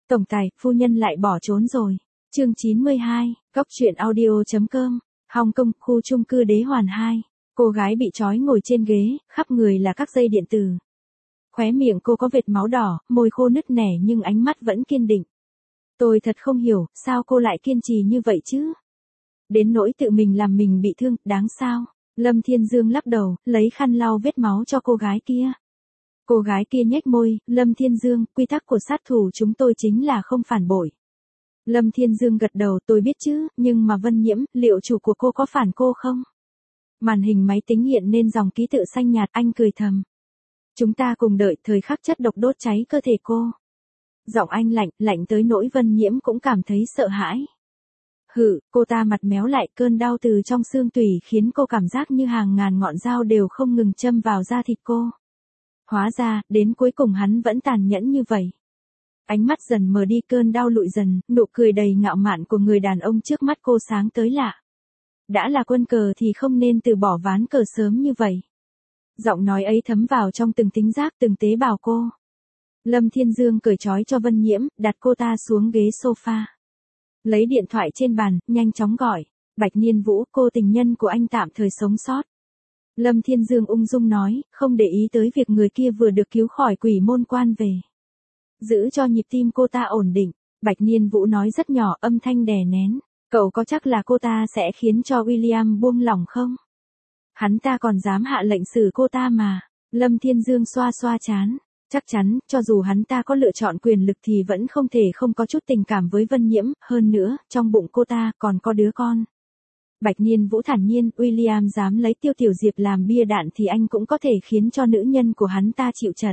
Tổng tài, phu nhân lại bỏ trốn rồi. Chương 92, Góc truyện audio.com, Hồng Kông, khu chung cư Đế Hoàn 2. Cô gái bị trói ngồi trên ghế, khắp người là các dây điện tử. Khóe miệng cô có vệt máu đỏ, môi khô nứt nẻ nhưng ánh mắt vẫn kiên định. Tôi thật không hiểu, sao cô lại kiên trì như vậy chứ? Đến nỗi tự mình làm mình bị thương, đáng sao? Lâm Thiên Dương lắc đầu, lấy khăn lau vết máu cho cô gái kia. Cô gái kia nhếch môi, Lâm Thiên Dương, quy tắc của sát thủ chúng tôi chính là không phản bội. Lâm Thiên Dương gật đầu, tôi biết chứ, nhưng mà Vân Nhiễm, liệu chủ của cô có phản cô không? Màn hình máy tính hiện lên dòng ký tự xanh nhạt, anh cười thầm. Chúng ta cùng đợi thời khắc chất độc đốt cháy cơ thể cô. Giọng anh lạnh tới nỗi Vân Nhiễm cũng cảm thấy sợ hãi. Cô ta mặt méo lại, cơn đau từ trong xương tủy khiến cô cảm giác như hàng ngàn ngọn dao đều không ngừng châm vào da thịt cô. Hóa ra, đến cuối cùng hắn vẫn tàn nhẫn như vậy. Ánh mắt dần mờ đi, cơn đau lụi dần, nụ cười đầy ngạo mạn của người đàn ông trước mắt cô sáng tới lạ. Đã là quân cờ thì không nên từ bỏ ván cờ sớm như vậy. Giọng nói ấy thấm vào trong từng tính giác, từng tế bào cô. Lâm Thiên Dương cởi trói cho Vân Nhiễm, đặt cô ta xuống ghế sofa. Lấy điện thoại trên bàn, nhanh chóng gọi. Bạch Niên Vũ, cô tình nhân của anh tạm thời sống sót. Lâm Thiên Dương ung dung nói, không để ý tới việc người kia vừa được cứu khỏi quỷ môn quan về. Giữ cho nhịp tim cô ta ổn định. Bạch Niên Vũ nói rất nhỏ, âm thanh đè nén. Cậu có chắc là cô ta sẽ khiến cho William buông lỏng không? Hắn ta còn dám hạ lệnh xử cô ta mà. Lâm Thiên Dương xoa xoa trán. Chắc chắn, cho dù hắn ta có lựa chọn quyền lực thì vẫn không thể không có chút tình cảm với Vân Nhiễm, hơn nữa, trong bụng cô ta còn có đứa con. Bạch Niên Vũ thản nhiên, William dám lấy Tiêu Tiểu Diệp làm bia đạn thì anh cũng có thể khiến cho nữ nhân của hắn ta chịu trận.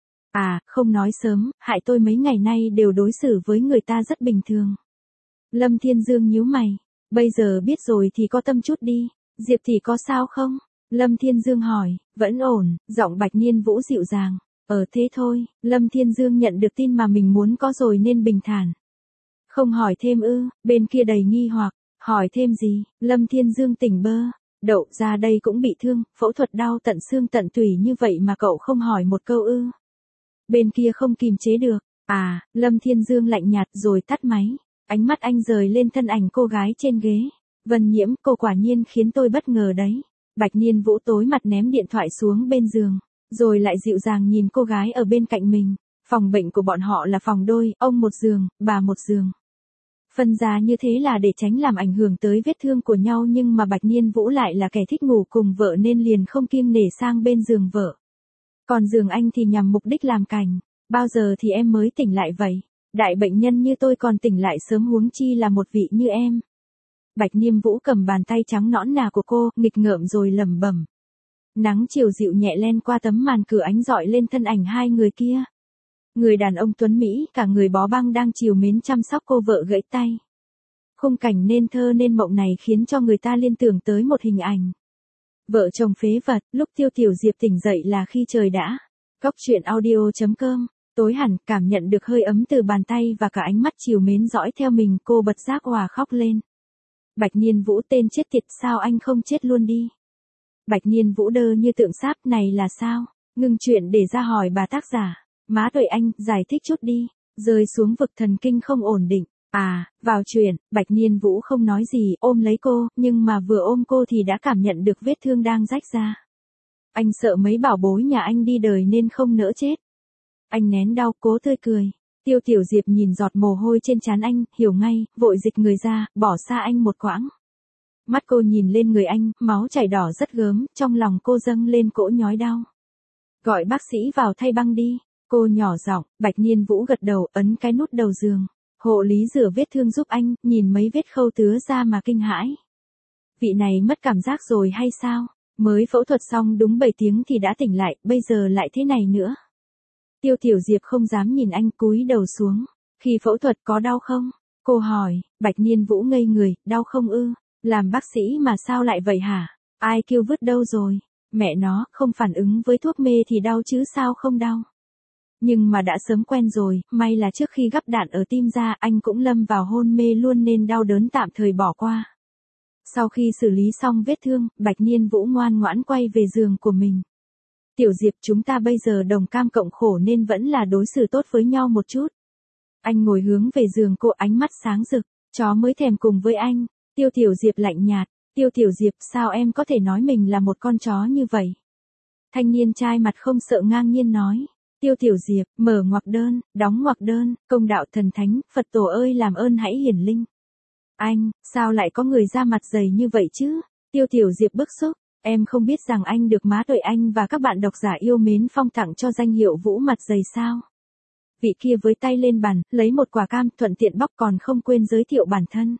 À, không nói sớm, hại tôi mấy ngày nay đều đối xử với người ta rất bình thường. Lâm Thiên Dương nhíu mày, bây giờ biết rồi thì có tâm chút đi, Diệp thì có sao không? Lâm Thiên Dương hỏi, vẫn ổn, giọng Bạch Niên Vũ dịu dàng. Thế thôi, Lâm Thiên Dương nhận được tin mà mình muốn có rồi nên bình thản. Không hỏi thêm ư? Bên kia đầy nghi hoặc, hỏi thêm gì? Lâm Thiên Dương tỉnh bơ, đậu ra đây cũng bị thương, phẫu thuật đau tận xương tận tủy như vậy mà cậu không hỏi một câu ư? Bên kia không kìm chế được, Lâm Thiên Dương lạnh nhạt rồi tắt máy, ánh mắt anh rời lên thân ảnh cô gái trên ghế. Vân Nhiễm, cô quả nhiên khiến tôi bất ngờ đấy. Bạch Niên Vũ tối mặt ném điện thoại xuống bên giường. Rồi lại dịu dàng nhìn cô gái ở bên cạnh mình. Phòng bệnh của bọn họ là phòng đôi, ông một giường, bà một giường. Phân ra như thế là để tránh làm ảnh hưởng tới vết thương của nhau, nhưng mà Bạch Niên Vũ lại là kẻ thích ngủ cùng vợ nên liền không kiêng nể sang bên giường vợ. Còn giường anh thì nhằm mục đích làm cảnh. Bao giờ thì em mới tỉnh lại vậy? Đại bệnh nhân như tôi còn tỉnh lại sớm huống chi là một vị như em. Bạch Niên Vũ cầm bàn tay trắng nõn nà của cô, nghịch ngợm rồi lẩm bẩm. Nắng chiều dịu nhẹ len qua tấm màn cửa, ánh rọi lên thân ảnh hai người kia. Người đàn ông tuấn Mỹ, cả người bó băng đang trìu mến chăm sóc cô vợ gãy tay. Khung cảnh nên thơ nên mộng này khiến cho người ta liên tưởng tới một hình ảnh. Vợ chồng phế vật, lúc Tiêu Tiểu Diệp tỉnh dậy là khi trời đã. Góc truyện audio.com, tối hẳn, cảm nhận được hơi ấm từ bàn tay và cả ánh mắt trìu mến dõi theo mình, cô bật giác òa khóc lên. Bạch Niên Vũ, tên chết tiệt, sao anh không chết luôn đi? Bạch Niên Vũ đơ như tượng sáp, này là sao? Ngừng chuyện để ra hỏi bà tác giả. Má tuổi anh, giải thích chút đi. Rơi xuống vực thần kinh không ổn định. Vào chuyện, Bạch Niên Vũ không nói gì, ôm lấy cô, nhưng mà vừa ôm cô thì đã cảm nhận được vết thương đang rách ra. Anh sợ mấy bảo bối nhà anh đi đời nên không nỡ chết. Anh nén đau, cố tươi cười. Tiêu Tiểu Diệp nhìn giọt mồ hôi trên trán anh, hiểu ngay, vội dịch người ra, bỏ xa anh một quãng. Mắt cô nhìn lên người anh, máu chảy đỏ rất gớm, trong lòng cô dâng lên cỗ nhói đau. Gọi bác sĩ vào thay băng đi, cô nhỏ giọng. Bạch Niên Vũ gật đầu, ấn cái nút đầu giường. Hộ lý rửa vết thương giúp anh, nhìn mấy vết khâu tứa ra mà kinh hãi. Vị này mất cảm giác rồi hay sao? Mới phẫu thuật xong đúng 7 tiếng thì đã tỉnh lại, bây giờ lại thế này nữa. Tiêu Tiểu Diệp không dám nhìn anh, cúi đầu xuống. Khi phẫu thuật có đau không? Cô hỏi. Bạch Niên Vũ ngây người, đau không ư? Làm bác sĩ mà sao lại vậy hả? Ai kêu vứt đâu rồi? Mẹ nó, không phản ứng với thuốc mê thì đau chứ sao không đau? Nhưng mà đã sớm quen rồi, may là trước khi gắp đạn ở tim ra anh cũng lâm vào hôn mê luôn nên đau đớn tạm thời bỏ qua. Sau khi xử lý xong vết thương, Bạch Niên Vũ ngoan ngoãn quay về giường của mình. Tiểu Diệp, chúng ta bây giờ đồng cam cộng khổ nên vẫn là đối xử tốt với nhau một chút. Anh ngồi hướng về giường cô, ánh mắt sáng rực. Chó mới thèm cùng với anh. Tiêu Tiểu Diệp lạnh nhạt. Tiêu Tiểu Diệp, sao em có thể nói mình là một con chó như vậy? Thanh niên trai mặt không sợ ngang nhiên nói. Tiêu Tiểu Diệp, mở ngoặc đơn, đóng ngoặc đơn, công đạo thần thánh, Phật tổ ơi làm ơn hãy hiển linh. Anh, sao lại có người ra mặt dày như vậy chứ? Tiêu Tiểu Diệp bức xúc. Em không biết rằng anh được má Tuệ Anh và các bạn độc giả yêu mến phong tặng cho danh hiệu Vũ mặt dày sao? Vị kia với tay lên bàn, lấy một quả cam, thuận tiện bóc còn không quên giới thiệu bản thân.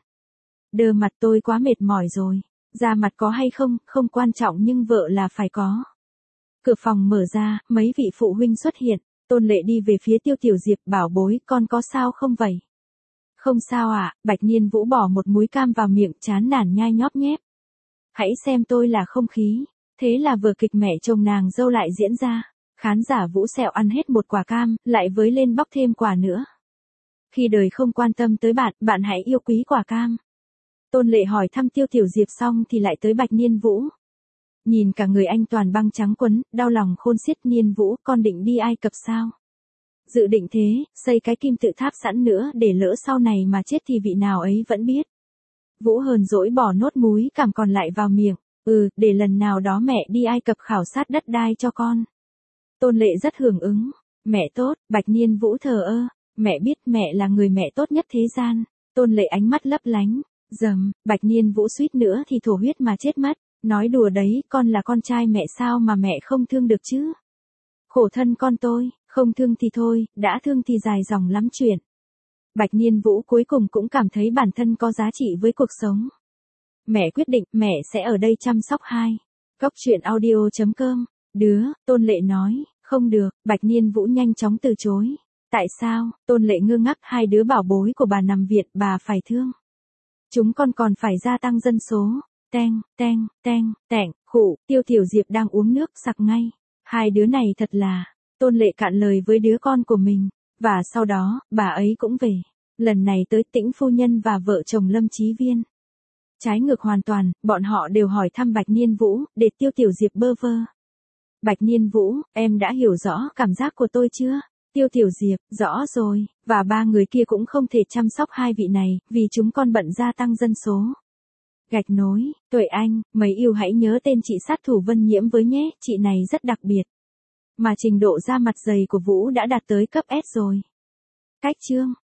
Đơ mặt tôi quá mệt mỏi rồi. Da mặt có hay không, không quan trọng nhưng vợ là phải có. Cửa phòng mở ra, mấy vị phụ huynh xuất hiện. Tôn Lệ đi về phía Tiêu Tiểu Diệp, bảo bối, con có sao không vậy? Không sao ạ, Bạch Nhiên Vũ bỏ một múi cam vào miệng, chán nản nhai nhóp nhép. Hãy xem tôi là không khí. Thế là vở kịch mẹ chồng nàng dâu lại diễn ra. Khán giả Vũ Sẹo ăn hết một quả cam, lại với lên bóc thêm quả nữa. Khi đời không quan tâm tới bạn, bạn hãy yêu quý quả cam. Tôn Lệ hỏi thăm Tiêu Tiểu Diệp xong thì lại tới Bạch Nhiên Vũ. Nhìn cả người anh toàn băng trắng quấn, đau lòng khôn xiết. Nhiên Vũ, con định đi Ai Cập sao? Dự định thế, xây cái kim tự tháp sẵn nữa để lỡ sau này mà chết thì vị nào ấy vẫn biết. Vũ hờn dỗi bỏ nốt múi cằm còn lại vào miệng. Để lần nào đó mẹ đi Ai Cập khảo sát đất đai cho con. Tôn Lệ rất hưởng ứng. Mẹ tốt, Bạch Nhiên Vũ thờ ơ. Mẹ biết mẹ là người mẹ tốt nhất thế gian. Tôn Lệ ánh mắt lấp lánh. Bạch Nhiên Vũ suýt nữa thì thổ huyết mà chết mất. Nói đùa đấy, con là con trai mẹ sao mà mẹ không thương được chứ? Khổ thân con tôi, không thương thì thôi, đã thương thì dài dòng lắm chuyện. Bạch Nhiên Vũ cuối cùng cũng cảm thấy bản thân có giá trị với cuộc sống. Mẹ quyết định, mẹ sẽ ở đây chăm sóc hai. Góc truyện audio.com. Tôn Lệ nói, không được, Bạch Nhiên Vũ nhanh chóng từ chối. Tại sao? Tôn Lệ ngơ ngác, hai đứa bảo bối của bà nằm viện, bà phải thương. Chúng con còn phải gia tăng dân số. Khụ, Tiêu Tiểu Diệp đang uống nước sặc ngay. Hai đứa này thật là. Tôn Lệ cạn lời với đứa con của mình. Và sau đó, bà ấy cũng về. Lần này tới Tĩnh phu nhân và vợ chồng Lâm Chí Viên. Trái ngược hoàn toàn, bọn họ đều hỏi thăm Bạch Nhiên Vũ, để Tiêu Tiểu Diệp bơ vơ. Bạch Nhiên Vũ, em đã hiểu rõ cảm giác của tôi chưa? Tiêu Tiểu Diệp, rõ rồi, và ba người kia cũng không thể chăm sóc hai vị này, vì chúng con bận gia tăng dân số. Gạch nối, Tuệ Anh, mấy yêu hãy nhớ tên chị sát thủ Vân Nhiễm với nhé, chị này rất đặc biệt. Mà trình độ da mặt dày của Vũ đã đạt tới cấp S rồi. Cách chương